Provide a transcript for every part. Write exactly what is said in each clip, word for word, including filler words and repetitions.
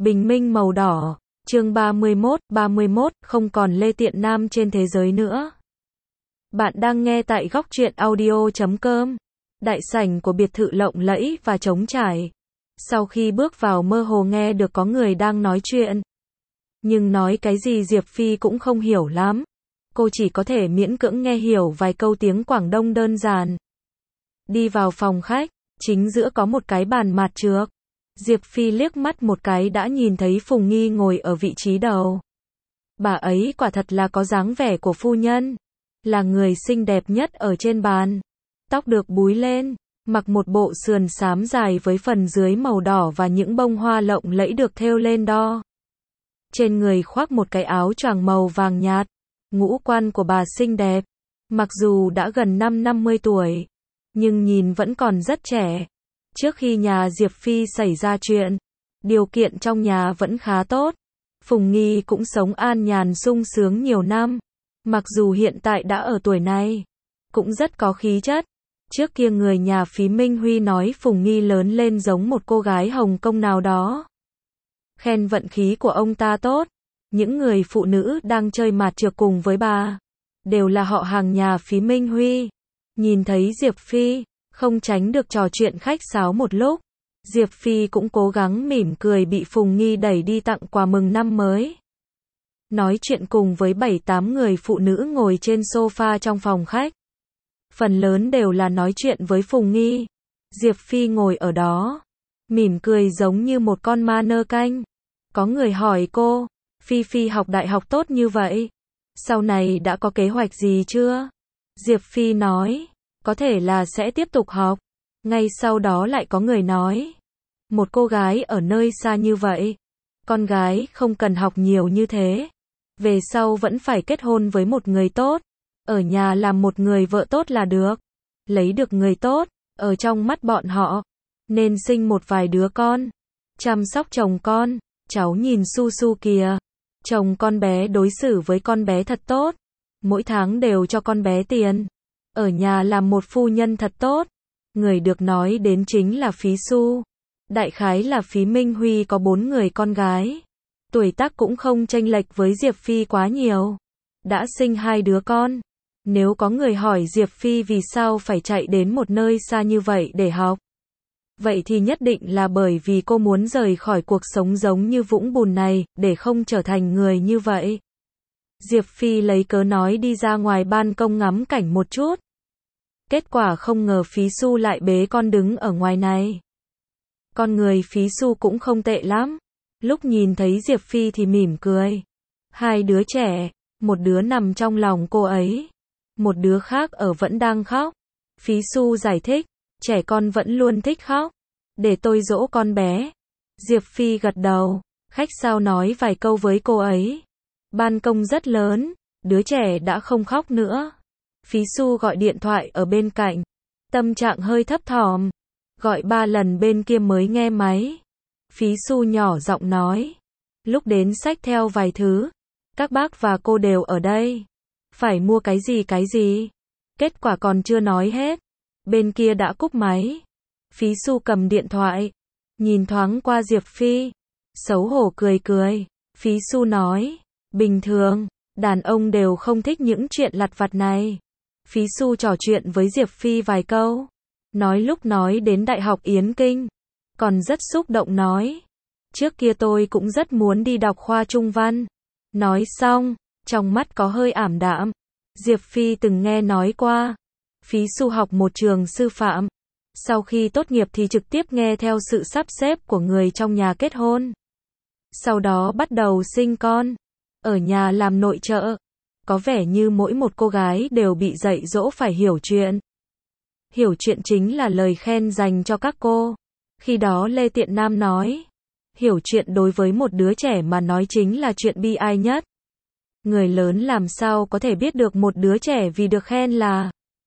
Bình minh màu đỏ, chương ba mươi mốt, ba mươi mốt, không còn Lê Tiện Nam trên thế giới nữa. Bạn đang nghe tại góc truyện audio chấm com, đại sảnh của biệt thự lộng lẫy và trống trải. Sau khi bước vào mơ hồ nghe được có người đang nói chuyện. Nhưng nói cái gì Diệp Phi cũng không hiểu lắm. Cô chỉ có thể miễn cưỡng nghe hiểu vài câu tiếng Quảng Đông đơn giản. Đi vào phòng khách, chính giữa có một cái bàn mạt trược. Diệp Phi liếc mắt một cái đã nhìn thấy Phùng Nghi ngồi ở vị trí đầu. Bà ấy quả thật là có dáng vẻ của phu nhân. Là người xinh đẹp nhất ở trên bàn. Tóc được búi lên, mặc một bộ sườn xám dài với phần dưới màu đỏ và những bông hoa lộng lẫy được thêu lên đo. Trên người khoác một cái áo choàng màu vàng nhạt. Ngũ quan của bà xinh đẹp. Mặc dù đã gần năm năm mươi tuổi, nhưng nhìn vẫn còn rất trẻ. Trước khi nhà Diệp Phi xảy ra chuyện, điều kiện trong nhà vẫn khá tốt. Phùng Nghi cũng sống an nhàn sung sướng nhiều năm. Mặc dù hiện tại đã ở tuổi này, cũng rất có khí chất. Trước kia người nhà Phí Minh Huy nói Phùng Nghi lớn lên giống một cô gái Hồng Kông nào đó. Khen vận khí của ông ta tốt. Những người phụ nữ đang chơi mạt trược cùng với bà, đều là họ hàng nhà Phí Minh Huy. Nhìn thấy Diệp Phi, không tránh được trò chuyện khách sáo một lúc. Diệp Phi cũng cố gắng mỉm cười bị Phùng Nghi đẩy đi tặng quà mừng năm mới. Nói chuyện cùng với bảy tám người phụ nữ ngồi trên sofa trong phòng khách. Phần lớn đều là nói chuyện với Phùng Nghi. Diệp Phi ngồi ở đó, mỉm cười giống như một con ma nơ canh. Có người hỏi cô, Phi Phi học đại học tốt như vậy, sau này đã có kế hoạch gì chưa? Diệp Phi nói, có thể là sẽ tiếp tục học. Ngay sau đó lại có người nói, một cô gái ở nơi xa như vậy, con gái không cần học nhiều như thế. Về sau vẫn phải kết hôn với một người tốt, ở nhà làm một người vợ tốt là được. Lấy được người tốt, ở trong mắt bọn họ, nên sinh một vài đứa con, chăm sóc chồng con. Cháu nhìn Su Su kìa, chồng con bé đối xử với con bé thật tốt, mỗi tháng đều cho con bé tiền, ở nhà làm một phu nhân thật tốt. Người được nói đến chính là Phí Su. Đại khái là Phí Minh Huy có bốn người con gái, tuổi tác cũng không chênh lệch với Diệp Phi quá nhiều, đã sinh hai đứa con. Nếu có người hỏi Diệp Phi vì sao phải chạy đến một nơi xa như vậy để học, vậy thì nhất định là bởi vì cô muốn rời khỏi cuộc sống giống như vũng bùn này, để không trở thành người như vậy. Diệp Phi lấy cớ nói đi ra ngoài ban công ngắm cảnh một chút. Kết quả không ngờ Phí Su lại bế con đứng ở ngoài này. Con người Phí Su cũng không tệ lắm. Lúc nhìn thấy Diệp Phi thì mỉm cười. Hai đứa trẻ, một đứa nằm trong lòng cô ấy, một đứa khác ở vẫn đang khóc. Phí Su giải thích, trẻ con vẫn luôn thích khóc, để tôi dỗ con bé. Diệp Phi gật đầu, khách sao nói vài câu với cô ấy. Ban công rất lớn, đứa trẻ đã không khóc nữa. Phí Su gọi điện thoại ở bên cạnh, tâm trạng hơi thấp thỏm, gọi ba lần bên kia mới nghe máy. Phí Su nhỏ giọng nói, lúc đến xách theo vài thứ, các bác và cô đều ở đây, phải mua cái gì cái gì. Kết quả còn chưa nói hết, bên kia đã cúp máy. Phí Su cầm điện thoại, nhìn thoáng qua Diệp Phi, xấu hổ cười cười. Phí Su nói, bình thường, đàn ông đều không thích những chuyện lặt vặt này. Phí Su trò chuyện với Diệp Phi vài câu, nói lúc nói đến Đại học Yến Kinh, còn rất xúc động nói, trước kia tôi cũng rất muốn đi đọc khoa Trung Văn. Nói xong, trong mắt có hơi ảm đạm. Diệp Phi từng nghe nói qua, Phí Su học một trường sư phạm, sau khi tốt nghiệp thì trực tiếp nghe theo sự sắp xếp của người trong nhà kết hôn. Sau đó bắt đầu sinh con, ở nhà làm nội trợ. Có vẻ như mỗi một cô gái đều bị dạy dỗ phải hiểu chuyện. Hiểu chuyện chính là lời khen dành cho các cô. Khi đó Lê Tiện Nam nói, hiểu chuyện đối với một đứa trẻ mà nói chính là chuyện bi ai nhất. Người lớn làm sao có thể biết được một đứa trẻ vì được khen là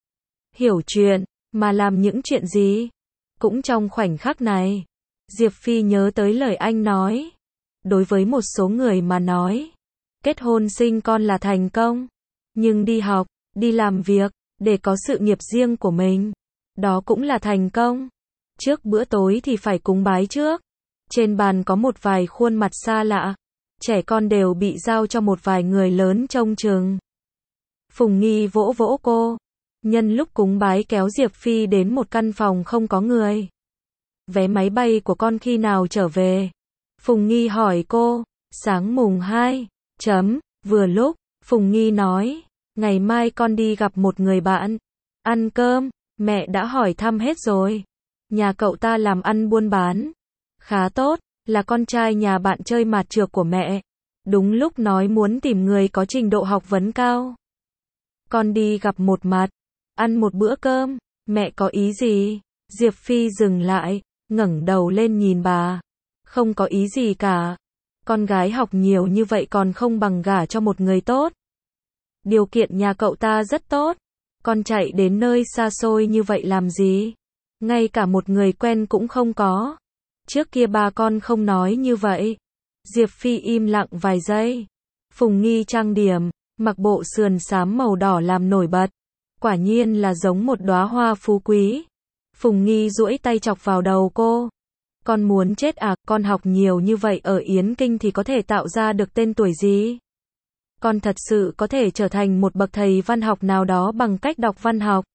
hiểu chuyện, mà làm những chuyện gì. Cũng trong khoảnh khắc này, Diệp Phi nhớ tới lời anh nói. Đối với một số người mà nói, kết hôn sinh con là thành công. Nhưng đi học, đi làm việc, để có sự nghiệp riêng của mình, đó cũng là thành công. Trước bữa tối thì phải cúng bái trước. Trên bàn có một vài khuôn mặt xa lạ. Trẻ con đều bị giao cho một vài người lớn trông chừng. Phùng Nghi vỗ vỗ cô. Nhân lúc cúng bái kéo Diệp Phi đến một căn phòng không có người. Vé máy bay của con khi nào trở về? Phùng Nghi hỏi cô. Sáng mùng hai. Chấm. Vừa lúc, Phùng Nghi nói. Ngày mai con đi gặp một người bạn. Ăn cơm. Mẹ đã hỏi thăm hết rồi. Nhà cậu ta làm ăn buôn bán. Khá tốt. Là con trai nhà bạn chơi mạt trược của mẹ. Đúng lúc nói muốn tìm người có trình độ học vấn cao. Con đi gặp một mặt. Ăn một bữa cơm. Mẹ có ý gì? Diệp Phi dừng lại. Ngẩng đầu lên nhìn bà. Không có ý gì cả. Con gái học nhiều như vậy còn không bằng gả cho một người tốt. Điều kiện nhà cậu ta rất tốt. Con chạy đến nơi xa xôi như vậy làm gì? Ngay cả một người quen cũng không có. Trước kia ba con không nói như vậy. Diệp Phi im lặng vài giây. Phùng Nghi trang điểm, mặc bộ sườn xám màu đỏ làm nổi bật. Quả nhiên là giống một đóa hoa phú quý. Phùng Nghi duỗi tay chọc vào đầu cô. Con muốn chết à, con học nhiều như vậy ở Yến Kinh thì có thể tạo ra được tên tuổi gì? Con thật sự có thể trở thành một bậc thầy văn học nào đó bằng cách đọc văn học.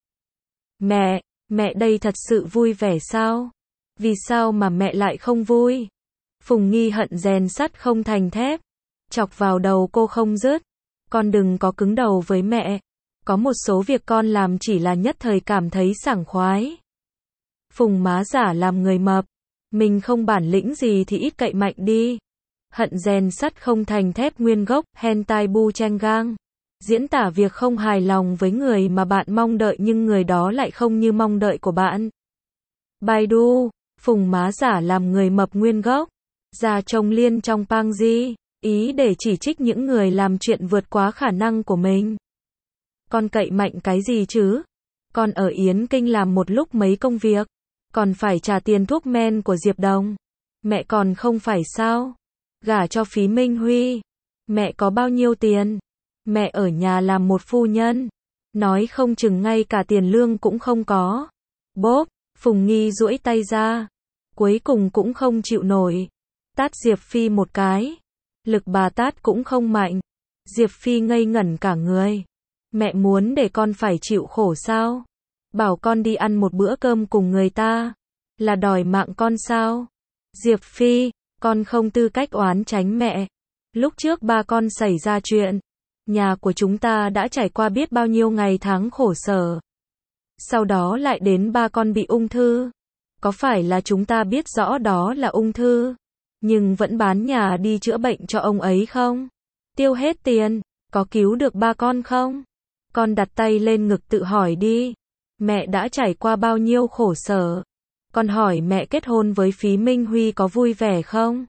Mẹ, mẹ đây thật sự vui vẻ sao? Vì sao mà mẹ lại không vui? Phùng Nghi hận rèn sắt không thành thép. Chọc vào đầu cô không dứt. Con đừng có cứng đầu với mẹ. Có một số việc con làm chỉ là nhất thời cảm thấy sảng khoái. Phùng má giả làm người mập. Mình không bản lĩnh gì thì ít cậy mạnh đi. Hận rèn sắt không thành thép nguyên gốc, hentai bu chen gang. Diễn tả việc không hài lòng với người mà bạn mong đợi nhưng người đó lại không như mong đợi của bạn. Baidu, Phùng má giả làm người mập nguyên gốc. Già chồng liên trong pang di. Ý để chỉ trích những người làm chuyện vượt quá khả năng của mình. Con cậy mạnh cái gì chứ? Con ở Yến Kinh làm một lúc mấy công việc. Còn phải trả tiền thuốc men của Diệp Đồng. Mẹ còn không phải sao? Gả cho Phí Minh Huy. Mẹ có bao nhiêu tiền? Mẹ ở nhà làm một phu nhân. Nói không chừng ngay cả tiền lương cũng không có. Bốp, Phùng Nghi duỗi tay ra. Cuối cùng cũng không chịu nổi. Tát Diệp Phi một cái. Lực bà tát cũng không mạnh. Diệp Phi ngây ngẩn cả người. Mẹ muốn để con phải chịu khổ sao? Bảo con đi ăn một bữa cơm cùng người ta. Là đòi mạng con sao? Diệp Phi, con không tư cách oán tránh mẹ. Lúc trước ba con xảy ra chuyện. Nhà của chúng ta đã trải qua biết bao nhiêu ngày tháng khổ sở. Sau đó lại đến ba con bị ung thư. Có phải là chúng ta biết rõ đó là ung thư, nhưng vẫn bán nhà đi chữa bệnh cho ông ấy không? Tiêu hết tiền, có cứu được ba con không? Con đặt tay lên ngực tự hỏi đi. Mẹ đã trải qua bao nhiêu khổ sở? Con hỏi mẹ kết hôn với Phí Minh Huy có vui vẻ không?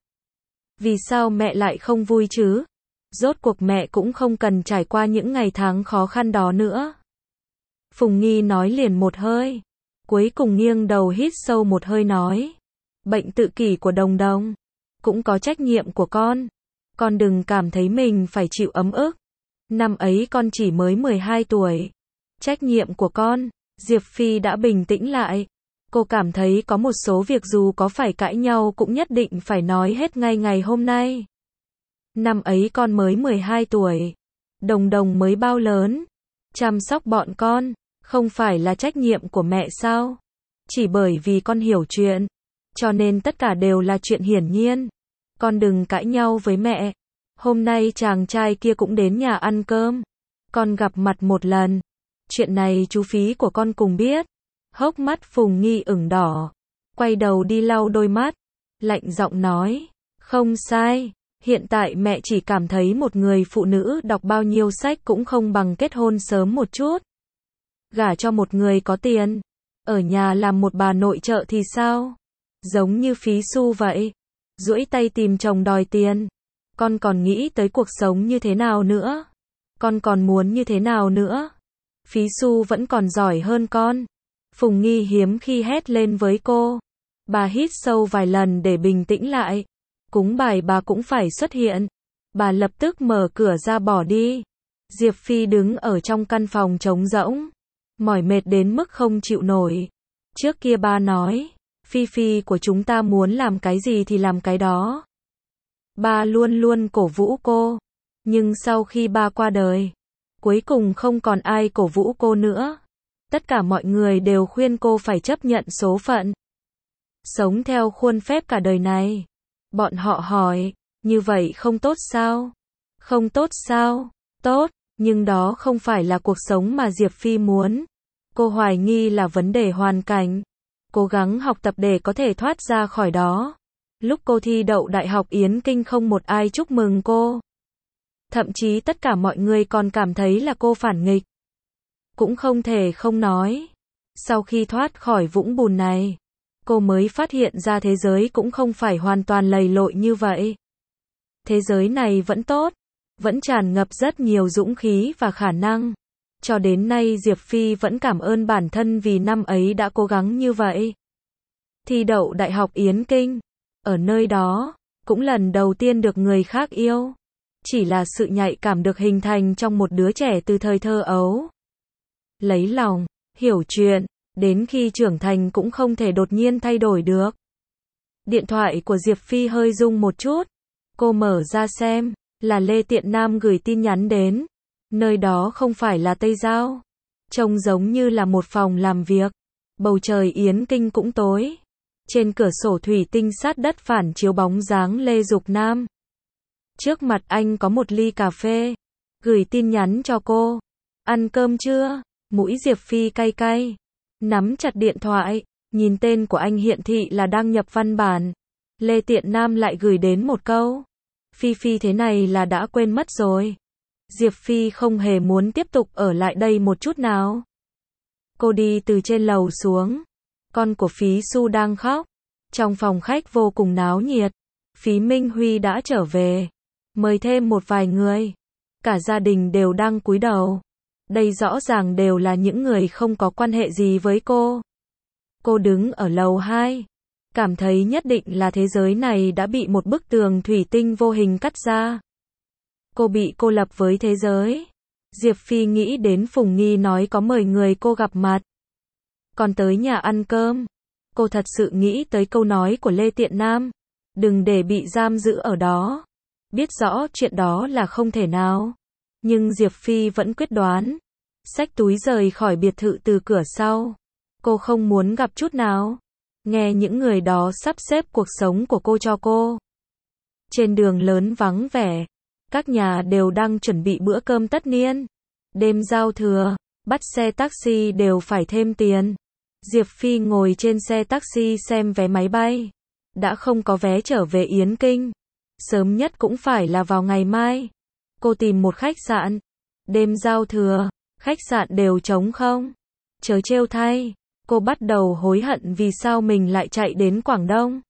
Vì sao mẹ lại không vui chứ? Rốt cuộc mẹ cũng không cần trải qua những ngày tháng khó khăn đó nữa. Phùng Nghi nói liền một hơi. Cuối cùng nghiêng đầu hít sâu một hơi nói. Bệnh tự kỷ của Đồng Đồng. Cũng có trách nhiệm của con. Con đừng cảm thấy mình phải chịu ấm ức. Năm ấy con chỉ mới mười hai tuổi. Trách nhiệm của con. Diệp Phi đã bình tĩnh lại. Cô cảm thấy có một số việc dù có phải cãi nhau cũng nhất định phải nói hết ngay ngày hôm nay. Năm ấy con mới mười hai tuổi. Đồng Đồng mới bao lớn. Chăm sóc bọn con. Không phải là trách nhiệm của mẹ sao? Chỉ bởi vì con hiểu chuyện. Cho nên tất cả đều là chuyện hiển nhiên. Con đừng cãi nhau với mẹ. Hôm nay chàng trai kia cũng đến nhà ăn cơm. Con gặp mặt một lần. Chuyện này chú Phí của con cùng biết. Hốc mắt Phùng Nghi ửng đỏ. Quay đầu đi lau đôi mắt. Lạnh giọng nói. Không sai. Hiện tại mẹ chỉ cảm thấy một người phụ nữ đọc bao nhiêu sách cũng không bằng kết hôn sớm một chút. Gả cho một người có tiền. Ở nhà làm một bà nội trợ thì sao? Giống như Phí Xu vậy. Duỗi tay tìm chồng đòi tiền. Con còn nghĩ tới cuộc sống như thế nào nữa? Con còn muốn như thế nào nữa? Phí Xu vẫn còn giỏi hơn con. Phùng Nghi hiếm khi hét lên với cô. Bà hít sâu vài lần để bình tĩnh lại. Cúng bài bà cũng phải xuất hiện. Bà lập tức mở cửa ra bỏ đi. Diệp Phi đứng ở trong căn phòng trống rỗng. Mỏi mệt đến mức không chịu nổi. Trước kia ba nói. Phi Phi của chúng ta muốn làm cái gì thì làm cái đó. Ba luôn luôn cổ vũ cô. Nhưng sau khi ba qua đời, cuối cùng không còn ai cổ vũ cô nữa. Tất cả mọi người đều khuyên cô phải chấp nhận số phận. Sống theo khuôn phép cả đời này. Bọn họ hỏi, như vậy không tốt sao? Không tốt sao? Tốt, nhưng đó không phải là cuộc sống mà Diệp Phi muốn. Cô hoài nghi là vấn đề hoàn cảnh. Cố gắng học tập để có thể thoát ra khỏi đó. Lúc cô thi đậu Đại học Yến Kinh không một ai chúc mừng cô. Thậm chí tất cả mọi người còn cảm thấy là cô phản nghịch. Cũng không thể không nói. Sau khi thoát khỏi vũng bùn này, cô mới phát hiện ra thế giới cũng không phải hoàn toàn lầy lội như vậy. Thế giới này vẫn tốt, vẫn tràn ngập rất nhiều dũng khí và khả năng. Cho đến nay Diệp Phi vẫn cảm ơn bản thân vì năm ấy đã cố gắng như vậy. Thi đậu Đại học Yến Kinh, ở nơi đó, cũng lần đầu tiên được người khác yêu. Chỉ là sự nhạy cảm được hình thành trong một đứa trẻ từ thời thơ ấu. Lấy lòng, hiểu chuyện, đến khi trưởng thành cũng không thể đột nhiên thay đổi được. Điện thoại của Diệp Phi hơi rung một chút. Cô mở ra xem, là Lê Tiện Nam gửi tin nhắn đến. Nơi đó không phải là Tây Giao. Trông giống như là một phòng làm việc. Bầu trời Yến Kinh cũng tối. Trên cửa sổ thủy tinh sát đất phản chiếu bóng dáng Lê Dục Nam. Trước mặt anh có một ly cà phê. Gửi tin nhắn cho cô. Ăn cơm chưa? Mũi Diệp Phi cay cay. Nắm chặt điện thoại. Nhìn tên của anh hiện thị là đăng nhập văn bản. Lê Tiện Nam lại gửi đến một câu. Phi Phi thế này là đã quên mất rồi. Diệp Phi không hề muốn tiếp tục ở lại đây một chút nào. Cô đi từ trên lầu xuống. Con của Phí Su đang khóc. Trong phòng khách vô cùng náo nhiệt. Phí Minh Huy đã trở về. Mời thêm một vài người. Cả gia đình đều đang cúi đầu. Đây rõ ràng đều là những người không có quan hệ gì với cô. Cô đứng ở lầu hai. Cảm thấy nhất định là thế giới này đã bị một bức tường thủy tinh vô hình cắt ra. Cô bị cô lập với thế giới. Diệp Phi nghĩ đến Phùng Nghi nói có mời người cô gặp mặt. Còn tới nhà ăn cơm. Cô thật sự nghĩ tới câu nói của Lê Tiện Nam. Đừng để bị giam giữ ở đó. Biết rõ chuyện đó là không thể nào. Nhưng Diệp Phi vẫn quyết đoán. Xách túi rời khỏi biệt thự từ cửa sau. Cô không muốn gặp chút nào. Nghe những người đó sắp xếp cuộc sống của cô cho cô. Trên đường lớn vắng vẻ. Các nhà đều đang chuẩn bị bữa cơm tất niên. Đêm giao thừa, bắt xe taxi đều phải thêm tiền. Diệp Phi ngồi trên xe taxi xem vé máy bay. Đã không có vé trở về Yến Kinh. Sớm nhất cũng phải là vào ngày mai. Cô tìm một khách sạn. Đêm giao thừa, khách sạn đều trống không. Chớ trêu thay. Cô bắt đầu hối hận vì sao mình lại chạy đến Quảng Đông.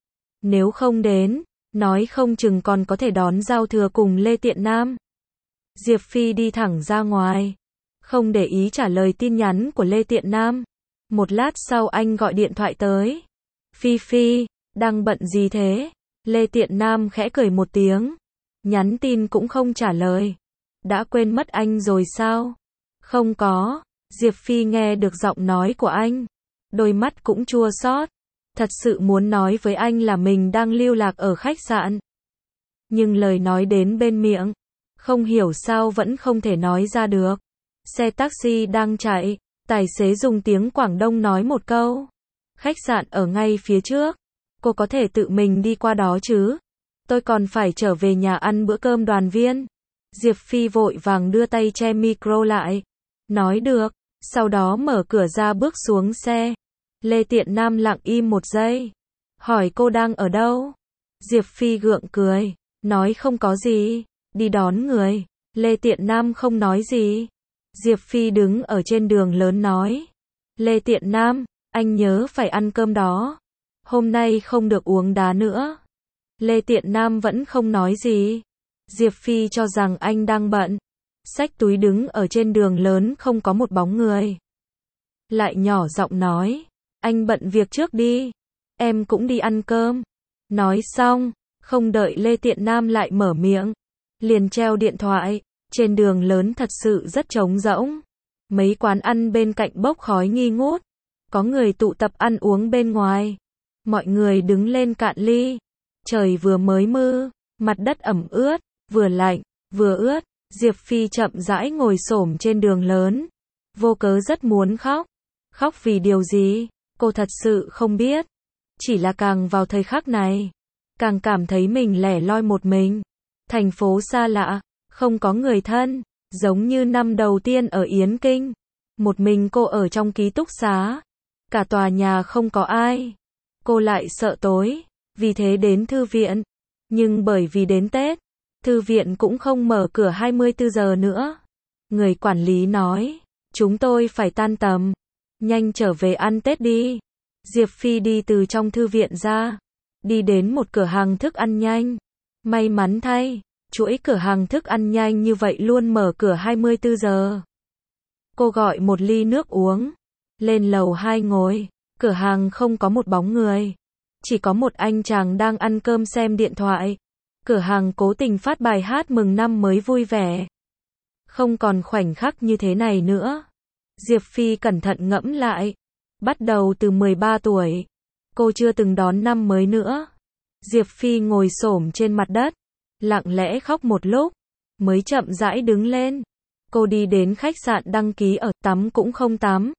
Nếu không đến, nói không chừng còn có thể đón giao thừa cùng Lê Tiện Nam. Diệp Phi đi thẳng ra ngoài. Không để ý trả lời tin nhắn của Lê Tiện Nam. Một lát sau anh gọi điện thoại tới. Phi Phi, đang bận gì thế? Lê Tiện Nam khẽ cười một tiếng. Nhắn tin cũng không trả lời. Đã quên mất anh rồi sao? Không có. Diệp Phi nghe được giọng nói của anh. Đôi mắt cũng chua xót. Thật sự muốn nói với anh là mình đang lưu lạc ở khách sạn. Nhưng lời nói đến bên miệng. Không hiểu sao vẫn không thể nói ra được. Xe taxi đang chạy. Tài xế dùng tiếng Quảng Đông nói một câu. Khách sạn ở ngay phía trước. Cô có thể tự mình đi qua đó chứ? Tôi còn phải trở về nhà ăn bữa cơm đoàn viên. Diệp Phi vội vàng đưa tay che micro lại. Nói được. Sau đó mở cửa ra bước xuống xe. Lê Tiện Nam lặng im một giây. Hỏi cô đang ở đâu? Diệp Phi gượng cười. Nói không có gì. Đi đón người. Lê Tiện Nam không nói gì. Diệp Phi đứng ở trên đường lớn nói. Lê Tiện Nam, anh nhớ phải ăn cơm đó. Hôm nay không được uống đá nữa. Lê Tiện Nam vẫn không nói gì. Diệp Phi cho rằng anh đang bận. Xách túi đứng ở trên đường lớn không có một bóng người. Lại nhỏ giọng nói. Anh bận việc trước đi. Em cũng đi ăn cơm. Nói xong, không đợi Lê Tiện Nam lại mở miệng. Liền treo điện thoại. Trên đường lớn thật sự rất trống rỗng. Mấy quán ăn bên cạnh bốc khói nghi ngút. Có người tụ tập ăn uống bên ngoài. Mọi người đứng lên cạn ly. Trời vừa mới mưa, mặt đất ẩm ướt, vừa lạnh, vừa ướt. Diệp Phi chậm rãi ngồi xổm trên đường lớn. Vô cớ rất muốn khóc. Khóc vì điều gì? Cô thật sự không biết. Chỉ là càng vào thời khắc này, càng cảm thấy mình lẻ loi một mình. Thành phố xa lạ, không có người thân, giống như năm đầu tiên ở Yến Kinh. Một mình cô ở trong ký túc xá. Cả tòa nhà không có ai. Cô lại sợ tối, vì thế đến thư viện. Nhưng bởi vì đến Tết, thư viện cũng không mở cửa hai mươi tư giờ nữa. Người quản lý nói, chúng tôi phải tan tầm. Nhanh trở về ăn Tết đi. Diệp Phi đi từ trong thư viện ra, đi đến một cửa hàng thức ăn nhanh. May mắn thay, chuỗi cửa hàng thức ăn nhanh như vậy luôn mở cửa hai mươi tư giờ. Cô gọi một ly nước uống, lên lầu hai ngồi. Cửa hàng không có một bóng người, chỉ có một anh chàng đang ăn cơm xem điện thoại. Cửa hàng cố tình phát bài hát mừng năm mới vui vẻ. Không còn khoảnh khắc như thế này nữa. Diệp Phi cẩn thận ngẫm lại. Bắt đầu từ mười ba tuổi, cô chưa từng đón năm mới nữa. Diệp Phi ngồi xổm trên mặt đất, lặng lẽ khóc một lúc, mới chậm rãi đứng lên. Cô đi đến khách sạn đăng ký ở, tắm cũng không tắm.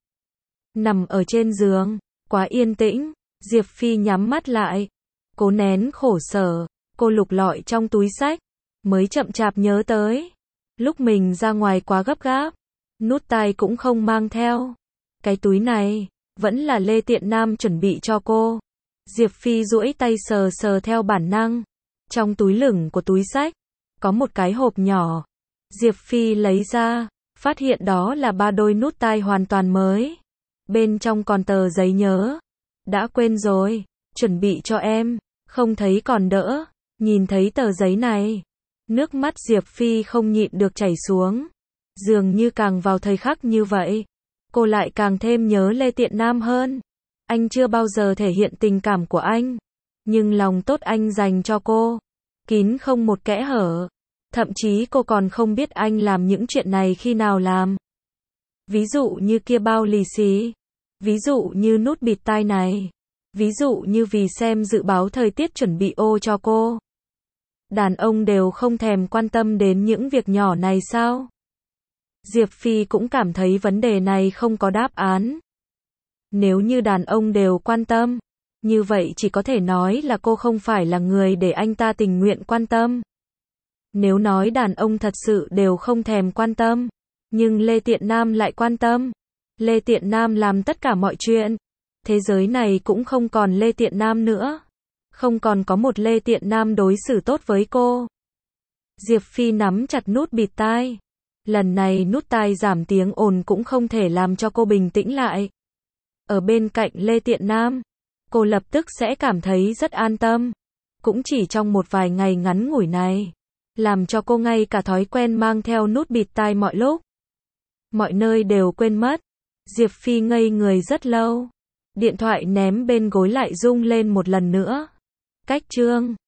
Nằm ở trên giường, quá yên tĩnh, Diệp Phi nhắm mắt lại. Cố nén khổ sở, cô lục lọi trong túi xách, mới chậm chạp nhớ tới. Lúc mình ra ngoài quá gấp gáp, nút tai cũng không mang theo. Cái túi này, vẫn là Lê Tiện Nam chuẩn bị cho cô. Diệp Phi duỗi tay sờ sờ theo bản năng. Trong túi lửng của túi xách, có một cái hộp nhỏ. Diệp Phi lấy ra, phát hiện đó là ba đôi nút tai hoàn toàn mới. Bên trong còn tờ giấy nhớ. Đã quên rồi, chuẩn bị cho em, không thấy còn đỡ. Nhìn thấy tờ giấy này, nước mắt Diệp Phi không nhịn được chảy xuống. Dường như càng vào thời khắc như vậy, cô lại càng thêm nhớ Lê Tiện Nam hơn. Anh chưa bao giờ thể hiện tình cảm của anh, nhưng lòng tốt anh dành cho cô, kín không một kẽ hở. Thậm chí cô còn không biết anh làm những chuyện này khi nào làm. Ví dụ như kia bao lì xì, ví dụ như nút bịt tai này, ví dụ như vì xem dự báo thời tiết chuẩn bị ô cho cô. Đàn ông đều không thèm quan tâm đến những việc nhỏ này sao? Diệp Phi cũng cảm thấy vấn đề này không có đáp án. Nếu như đàn ông đều quan tâm, như vậy chỉ có thể nói là cô không phải là người để anh ta tình nguyện quan tâm. Nếu nói đàn ông thật sự đều không thèm quan tâm, nhưng Lê Tiện Nam lại quan tâm. Lê Tiện Nam làm tất cả mọi chuyện. Thế giới này cũng không còn Lê Tiện Nam nữa. Không còn có một Lê Tiện Nam đối xử tốt với cô. Diệp Phi nắm chặt nút bịt tai. Lần này nút tai giảm tiếng ồn cũng không thể làm cho cô bình tĩnh lại. Ở bên cạnh Lê Tiện Nam, cô lập tức sẽ cảm thấy rất an tâm. Cũng chỉ trong một vài ngày ngắn ngủi này, làm cho cô ngay cả thói quen mang theo nút bịt tai mọi lúc, mọi nơi đều quên mất. Diệp Phi ngây người rất lâu. Điện thoại ném bên gối lại rung lên một lần nữa. Cách chương